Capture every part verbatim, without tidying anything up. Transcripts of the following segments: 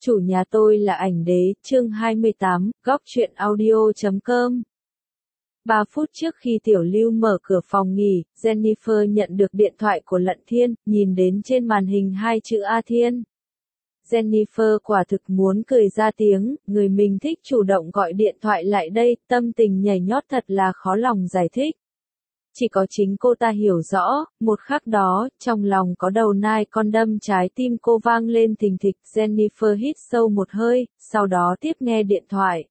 Chủ nhà tôi là ảnh đế, chương hai mươi tám, góc truyện audio chấm com. Ba phút trước khi Tiểu Lưu mở cửa phòng nghỉ, Jennifer nhận được điện thoại của Lận Thiên, nhìn đến trên màn hình hai chữ A Thiên. Jennifer quả thực muốn cười ra tiếng, người mình thích chủ động gọi điện thoại lại đây, tâm tình nhảy nhót thật là khó lòng giải thích. Chỉ có chính cô ta hiểu rõ, một khắc đó, trong lòng có đầu nai con đâm trái tim cô vang lên thình thịch. Jennifer hít sâu một hơi, sau đó tiếp nghe điện thoại.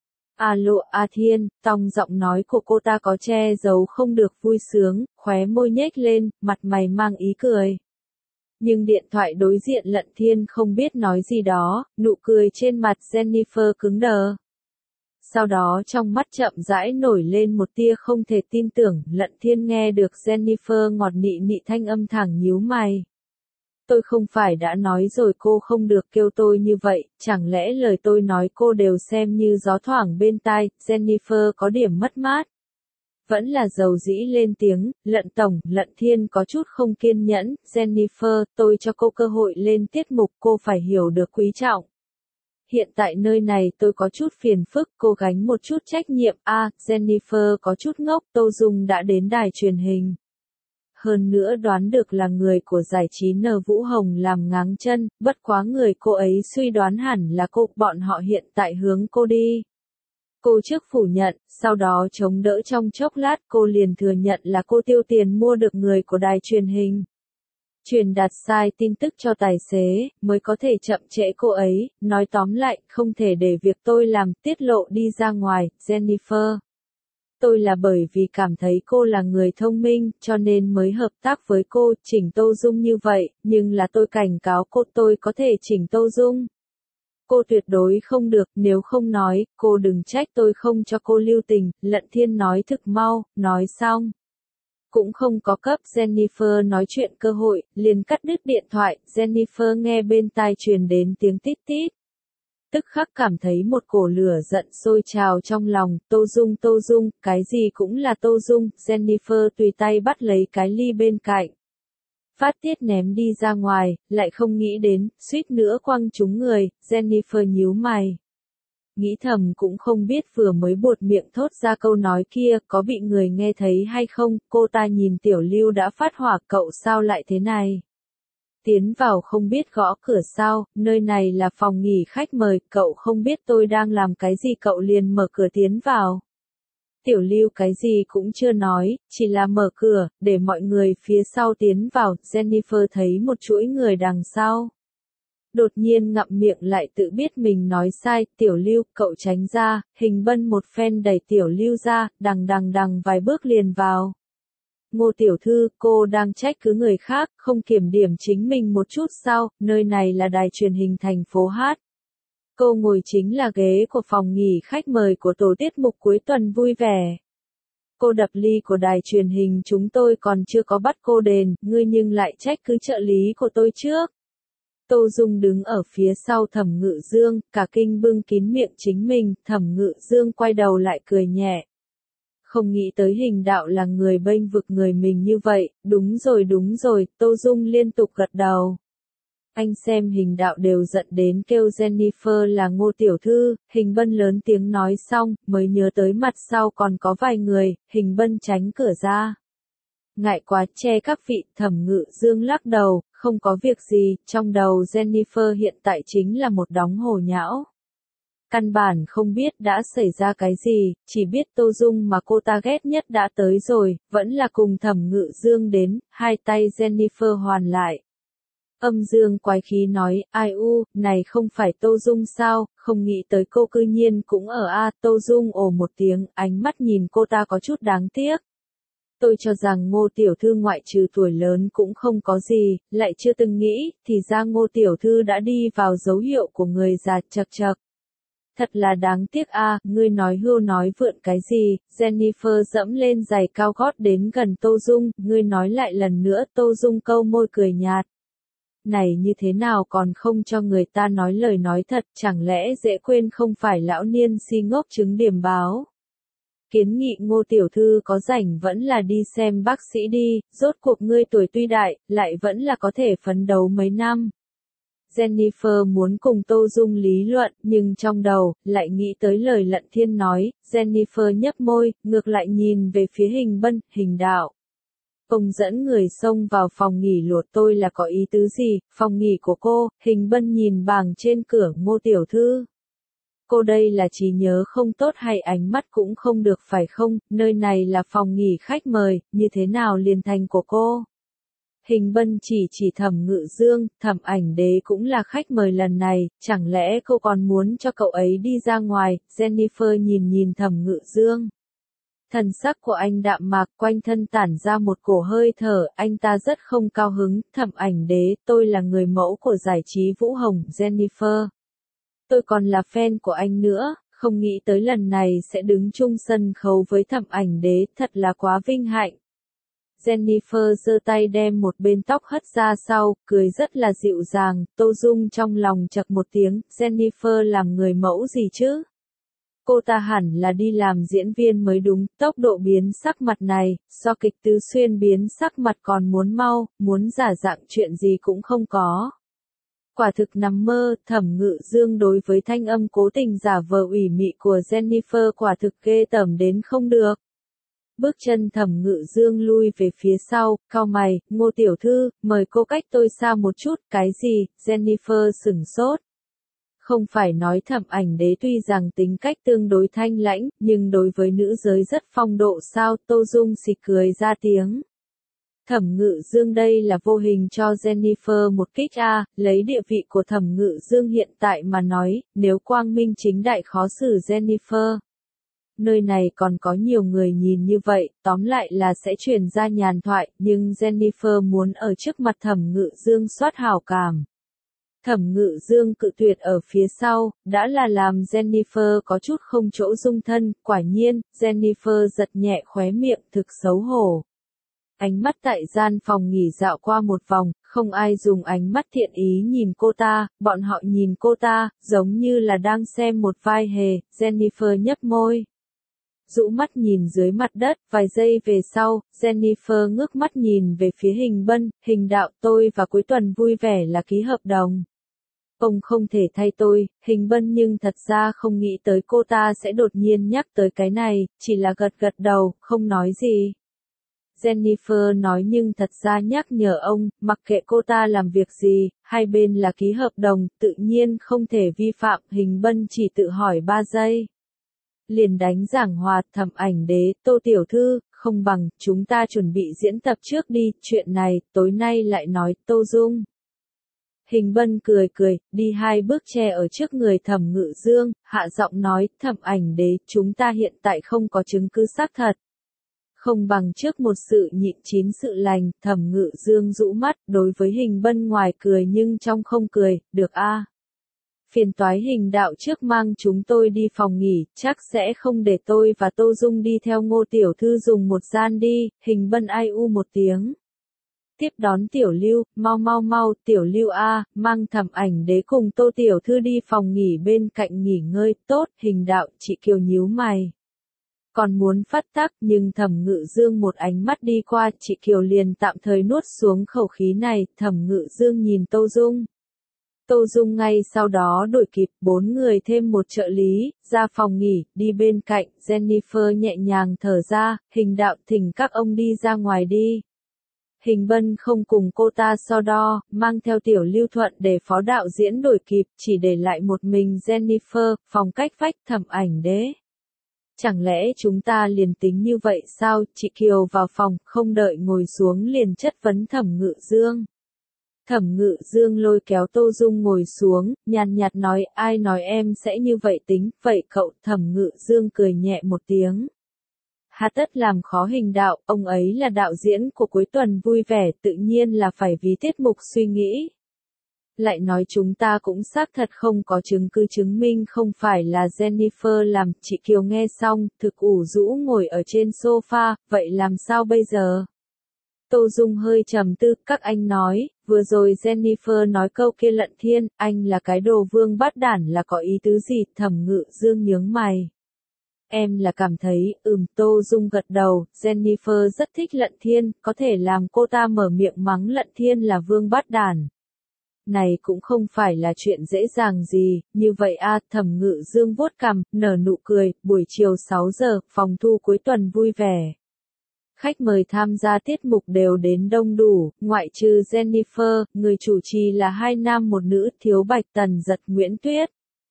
Alo A Thiên, tông giọng nói của cô ta có che giấu không được vui sướng, khóe môi nhếch lên, mặt mày mang ý cười. Nhưng điện thoại đối diện Lận Thiên không biết nói gì đó, nụ cười trên mặt Jennifer cứng đờ. Sau đó trong mắt chậm rãi nổi lên một tia không thể tin tưởng, Lận Thiên nghe được Jennifer ngọt nị nị thanh âm thẳng nhíu mày. Tôi không phải đã nói rồi cô không được kêu tôi như vậy, chẳng lẽ lời tôi nói cô đều xem như gió thoảng bên tai. Jennifer có điểm mất mát. Vẫn là dầu dĩ lên tiếng, Lận Tổng, Lận Thiên có chút không kiên nhẫn. Jennifer, tôi cho cô cơ hội lên tiết mục, cô phải hiểu được quý trọng. Hiện tại nơi này tôi có chút phiền phức, cô gánh một chút trách nhiệm. A, à, Jennifer có chút ngốc, Tô Dung đã đến đài truyền hình. Hơn nữa đoán được là người của giải trí N Vũ Hồng làm ngáng chân, bất quá người cô ấy suy đoán hẳn là cô, bọn họ hiện tại hướng cô đi. Cô trước phủ nhận, sau đó chống đỡ trong chốc lát cô liền thừa nhận là cô tiêu tiền mua được người của đài truyền hình. Truyền đạt sai tin tức cho tài xế, mới có thể chậm trễ cô ấy, nói tóm lại, không thể để việc tôi làm tiết lộ đi ra ngoài. Jennifer. Tôi là bởi vì cảm thấy cô là người thông minh, cho nên mới hợp tác với cô, chỉnh Tô Dung như vậy, nhưng là tôi cảnh cáo cô tôi có thể chỉnh Tô Dung. Cô tuyệt đối không được, nếu không nói, cô đừng trách tôi không cho cô lưu tình. Lận Thiên nói thực mau, nói xong. Cũng không có cấp Jennifer nói chuyện cơ hội, liền cắt đứt điện thoại. Jennifer nghe bên tai truyền đến tiếng tít tít. Tức khắc cảm thấy một cổ lửa giận sôi trào trong lòng. Tô Dung, Tô Dung, cái gì cũng là Tô Dung. Jennifer tùy tay bắt lấy cái ly bên cạnh. Phát tiết ném đi ra ngoài, lại không nghĩ đến, suýt nữa quăng trúng người. Jennifer nhíu mày. Nghĩ thầm cũng không biết vừa mới buột miệng thốt ra câu nói kia, có bị người nghe thấy hay không. Cô ta nhìn Tiểu Lưu đã phát hỏa, cậu sao lại thế này? Tiến vào không biết gõ cửa sao, nơi này là phòng nghỉ khách mời, cậu không biết tôi đang làm cái gì cậu liền mở cửa tiến vào. Tiểu Lưu cái gì cũng chưa nói, chỉ là mở cửa, để mọi người phía sau tiến vào. Jennifer thấy một chuỗi người đằng sau. Đột nhiên ngậm miệng lại tự biết mình nói sai. Tiểu Lưu, cậu tránh ra. Hình Bân một phen đẩy Tiểu Lưu ra, đằng đằng đằng vài bước liền vào. Ngô tiểu thư, cô đang trách cứ người khác, không kiểm điểm chính mình một chút sao? Nơi này là đài truyền hình thành phố Hát. Cô ngồi chính là ghế của phòng nghỉ khách mời của tổ tiết mục cuối tuần vui vẻ. Cô đập ly của đài truyền hình chúng tôi còn chưa có bắt cô đền, ngươi nhưng lại trách cứ trợ lý của tôi trước. Tô Dung đứng ở phía sau Thẩm Ngự Dương, cả kinh bưng kín miệng chính mình. Thẩm Ngự Dương quay đầu lại cười nhẹ. Không nghĩ tới Hình Đạo là người bênh vực người mình như vậy. Đúng rồi đúng rồi, Tô Dung liên tục gật đầu. Anh xem Hình Đạo đều giận đến kêu Jennifer là Ngô tiểu thư. Hình Bân lớn tiếng nói xong, mới nhớ tới mặt sau còn có vài người. Hình Bân tránh cửa ra. Ngại quá che các vị. Thẩm Ngự Dương lắc đầu, không có việc gì, trong đầu Jennifer hiện tại chính là một đống hồ nhão. Căn bản không biết đã xảy ra cái gì, chỉ biết Tô Dung mà cô ta ghét nhất đã tới rồi, vẫn là cùng Thẩm Ngự Dương đến. Hai tay Jennifer hoàn lại. Âm dương quái khí nói, ai u, này không phải Tô Dung sao, không nghĩ tới cô cư nhiên cũng ở a. Tô Dung ồ một tiếng, ánh mắt nhìn cô ta có chút đáng tiếc. Tôi cho rằng Ngô tiểu thư ngoại trừ tuổi lớn cũng không có gì, lại chưa từng nghĩ, thì ra Ngô tiểu thư đã đi vào dấu hiệu của người già. Chậc chậc. Thật là đáng tiếc a, à, ngươi nói hưu nói vượn cái gì? Jennifer dẫm lên giày cao gót đến gần Tô Dung, ngươi nói lại lần nữa. Tô Dung câu môi cười nhạt. Này như thế nào còn không cho người ta nói lời nói thật, chẳng lẽ dễ quên không phải lão niên si ngốc chứng điểm báo. Kiến nghị Ngô tiểu thư có rảnh vẫn là đi xem bác sĩ đi, rốt cuộc ngươi tuổi tuy đại, lại vẫn là có thể phấn đấu mấy năm. Jennifer muốn cùng Tô Dung lý luận, nhưng trong đầu, lại nghĩ tới lời Lận Thiên nói, Jennifer nhấp môi, ngược lại nhìn về phía Hình Bân, Hình đạo. Ông dẫn người xông vào phòng nghỉ lụa tôi là có ý tứ gì, phòng nghỉ của cô, Hình Bân nhìn bảng trên cửa Ngô tiểu thư. Cô đây là trí nhớ không tốt hay ánh mắt cũng không được phải không, nơi này là phòng nghỉ khách mời, như thế nào liền thành của cô? Hình Bân chỉ chỉ Thẩm Ngự Dương, Thẩm Ảnh Đế cũng là khách mời lần này, chẳng lẽ cô còn muốn cho cậu ấy đi ra ngoài, Jennifer nhìn nhìn Thẩm Ngự Dương. Thần sắc của anh đạm mạc, quanh thân tản ra một cổ hơi thở, anh ta rất không cao hứng, Thẩm Ảnh Đế, tôi là người mẫu của giải trí Vũ Hồng, Jennifer. Tôi còn là fan của anh nữa, không nghĩ tới lần này sẽ đứng chung sân khấu với Thẩm Ảnh Đế, thật là quá vinh hạnh. Jennifer giơ tay đem một bên tóc hất ra sau, cười rất là dịu dàng, Tô Dung trong lòng chậc một tiếng, Jennifer làm người mẫu gì chứ? Cô ta hẳn là đi làm diễn viên mới đúng, tốc độ biến sắc mặt này, so kịch Tứ Xuyên biến sắc mặt còn muốn mau, muốn giả dạng chuyện gì cũng không có. Quả thực nằm mơ, Thẩm Ngự Dương đối với thanh âm cố tình giả vờ ủy mị của Jennifer quả thực ghê tởm đến không được. Bước chân Thẩm Ngự Dương lui về phía sau, cau mày, Ngô tiểu thư, mời cô cách tôi xa một chút, cái gì, Jennifer sửng sốt. Không phải nói Thẩm Ảnh Đế tuy rằng tính cách tương đối thanh lãnh, nhưng đối với nữ giới rất phong độ sao, Tô Dung xịt cười ra tiếng. Thẩm Ngự Dương đây là vô hình cho Jennifer một kích a, lấy địa vị của Thẩm Ngự Dương hiện tại mà nói, nếu quang minh chính đại khó xử Jennifer. Nơi này còn có nhiều người nhìn như vậy, tóm lại là sẽ truyền ra nhàn thoại, nhưng Jennifer muốn ở trước mặt Thẩm Ngự Dương soát hảo cảm. Thẩm Ngự Dương cự tuyệt ở phía sau, đã là làm Jennifer có chút không chỗ dung thân, quả nhiên, Jennifer giật nhẹ khóe miệng thực xấu hổ. Ánh mắt tại gian phòng nghỉ dạo qua một vòng, không ai dùng ánh mắt thiện ý nhìn cô ta, bọn họ nhìn cô ta, giống như là đang xem một vai hề, Jennifer nhấp môi. Rũ mắt nhìn dưới mặt đất, vài giây về sau, Jennifer ngước mắt nhìn về phía Hình Bân, Hình đạo tôi và Cuối Tuần vui vẻ là ký hợp đồng. Ông không thể thay tôi, Hình Bân nhưng thật ra không nghĩ tới cô ta sẽ đột nhiên nhắc tới cái này, chỉ là gật gật đầu, không nói gì. Jennifer nói nhưng thật ra nhắc nhở ông, mặc kệ cô ta làm việc gì, hai bên là ký hợp đồng, tự nhiên không thể vi phạm, Hình Bân chỉ tự hỏi ba giây. Liền đánh giảng hòa, Thẩm Ảnh Đế, Tô tiểu thư, không bằng, chúng ta chuẩn bị diễn tập trước đi, chuyện này, tối nay lại nói, Tô Dung. Hình Bân cười cười, đi hai bước che ở trước người Thẩm Ngự Dương, hạ giọng nói, Thẩm Ảnh Đế, chúng ta hiện tại không có chứng cứ xác thật. Không bằng trước một sự nhịn chín sự lành, Thẩm Ngự Dương rũ mắt, đối với Hình Bân ngoài cười nhưng trong không cười, được a. Phiền toái Hình đạo trước mang chúng tôi đi phòng nghỉ, chắc sẽ không để tôi và Tô Dung đi theo Ngô tiểu thư dùng một gian đi, Hình Bân ai u một tiếng. Tiếp đón Tiểu Lưu, mau mau mau, Tiểu Lưu a, mang Thẩm Ảnh Đế cùng Tô tiểu thư đi phòng nghỉ bên cạnh nghỉ ngơi, tốt, Hình đạo, chị Kiều nhíu mày. Còn muốn phát tác, nhưng Thẩm Ngự Dương một ánh mắt đi qua, chị Kiều liền tạm thời nuốt xuống khẩu khí này, Thẩm Ngự Dương nhìn Tô Dung. Tô Dung ngay sau đó đổi kịp, bốn người thêm một trợ lý, ra phòng nghỉ, đi bên cạnh, Jennifer nhẹ nhàng thở ra, Hình đạo thỉnh các ông đi ra ngoài đi. Hình Bân không cùng cô ta so đo, mang theo Tiểu Lưu Thuận để phó đạo diễn đổi kịp, chỉ để lại một mình Jennifer, phòng cách vách Thẩm Ảnh Đế. Chẳng lẽ chúng ta liền tính như vậy sao, chị Kiều vào phòng, không đợi ngồi xuống liền chất vấn Thẩm Ngự Dương. Thẩm Ngự Dương lôi kéo Tô Dung ngồi xuống, nhàn nhạt nói, ai nói em sẽ như vậy tính, vậy cậu, Thẩm Ngự Dương cười nhẹ một tiếng. Hà tất làm khó Hình đạo, ông ấy là đạo diễn của Cuối Tuần vui vẻ, tự nhiên là phải vì tiết mục suy nghĩ. Lại nói chúng ta cũng xác thật không có chứng cứ chứng minh không phải là Jennifer làm, chị Kiều nghe xong, thực ủ rũ ngồi ở trên sofa, vậy làm sao bây giờ? Tô Dung hơi trầm tư, các anh nói, vừa rồi Jennifer nói câu kia Lận Thiên, anh là cái đồ vương bát đản là có ý tứ gì, Thẩm Ngự Dương nhướng mày. Em là cảm thấy, ừm, Tô Dung gật đầu, Jennifer rất thích Lận Thiên, có thể làm cô ta mở miệng mắng Lận Thiên là vương bát đản. Này cũng không phải là chuyện dễ dàng gì, như vậy a Thẩm Ngự Dương vuốt cằm, nở nụ cười, buổi chiều sáu giờ, phòng thu cuối tuần vui vẻ. Khách mời tham gia tiết mục đều đến đông đủ, ngoại trừ Jennifer, người chủ trì là hai nam một nữ, Thiếu Bạch, Tần Giật, Nguyễn Tuyết.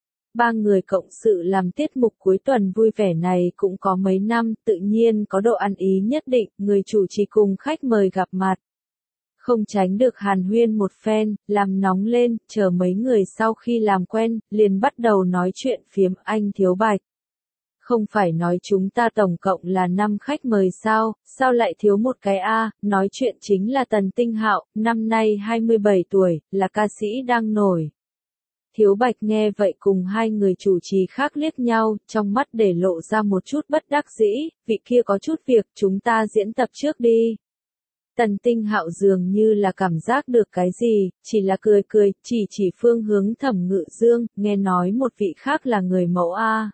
Ba người cộng sự làm tiết mục cuối tuần vui vẻ này cũng có mấy năm, tự nhiên có độ ăn ý nhất định, người chủ trì cùng khách mời gặp mặt. Không tránh được hàn huyên một phen, làm nóng lên, chờ mấy người sau khi làm quen, liền bắt đầu nói chuyện phiếm. Anh Thiếu Bạch. Không phải nói chúng ta tổng cộng là năm khách mời sao, sao lại thiếu một cái a? Nói chuyện chính là Tần Tinh Hạo, năm nay hai mươi bảy tuổi, là ca sĩ đang nổi. Thiếu Bạch nghe vậy cùng hai người chủ trì khác liếc nhau, trong mắt để lộ ra một chút bất đắc dĩ, vị kia có chút việc, chúng ta diễn tập trước đi. Tần Tinh Hạo dường như là cảm giác được cái gì, chỉ là cười cười, chỉ chỉ phương hướng Thẩm Ngự Dương, nghe nói một vị khác là người mẫu a.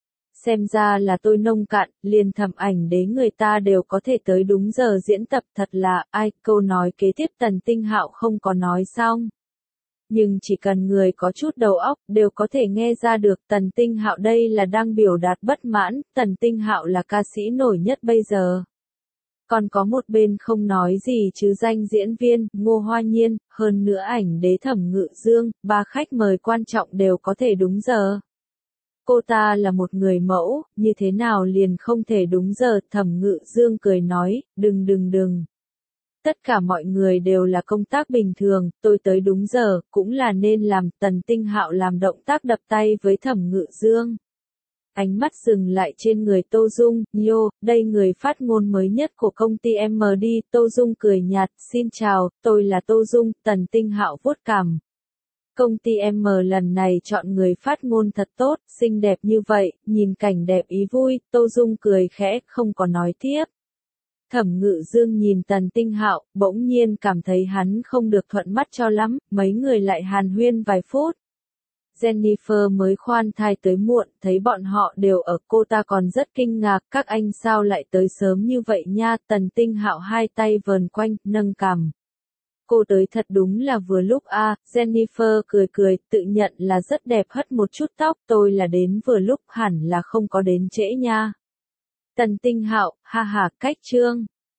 Xem ra là tôi nông cạn, liền Thẩm Ảnh Đế người ta đều có thể tới đúng giờ diễn tập, thật là, ai, câu nói kế tiếp Tần Tinh Hạo không có nói xong. Nhưng chỉ cần người có chút đầu óc, đều có thể nghe ra được Tần Tinh Hạo đây là đang biểu đạt bất mãn, Tần Tinh Hạo là ca sĩ nổi nhất bây giờ. Còn có một bên không nói gì chứ danh diễn viên, Ngô Hoa Nhiên, hơn nữa Ảnh Đế Thẩm Ngự Dương, ba khách mời quan trọng đều có thể đúng giờ. Cô ta là một người mẫu, như thế nào liền không thể đúng giờ, Thẩm Ngự Dương cười nói, đừng đừng đừng. Tất cả mọi người đều là công tác bình thường, tôi tới đúng giờ, cũng là nên làm. Tần Tinh Hạo làm động tác đập tay với Thẩm Ngự Dương. Ánh mắt dừng lại trên người Tô Dung, Yo, đây người phát ngôn mới nhất của công ty em đê, Tô Dung cười nhạt, xin chào, tôi là Tô Dung, Tần Tinh Hạo vuốt cằm. Công ty em lần này chọn người phát ngôn thật tốt, xinh đẹp như vậy, nhìn cảnh đẹp ý vui, Tô Dung cười khẽ, không có nói tiếp. Thẩm Ngự Dương nhìn Tần Tinh Hạo, bỗng nhiên cảm thấy hắn không được thuận mắt cho lắm, mấy người lại hàn huyên vài phút. Jennifer mới khoan thai tới muộn, thấy bọn họ đều ở, cô ta còn rất kinh ngạc, các anh sao lại tới sớm như vậy nha. Tần Tinh Hạo hai tay vờn quanh, nâng cằm. Cô tới thật đúng là vừa lúc a. Jennifer cười cười, tự nhận là rất đẹp, hất một chút tóc, tôi là đến vừa lúc, hẳn là không có đến trễ nha. Tần Tinh Hạo, ha ha, cách trương.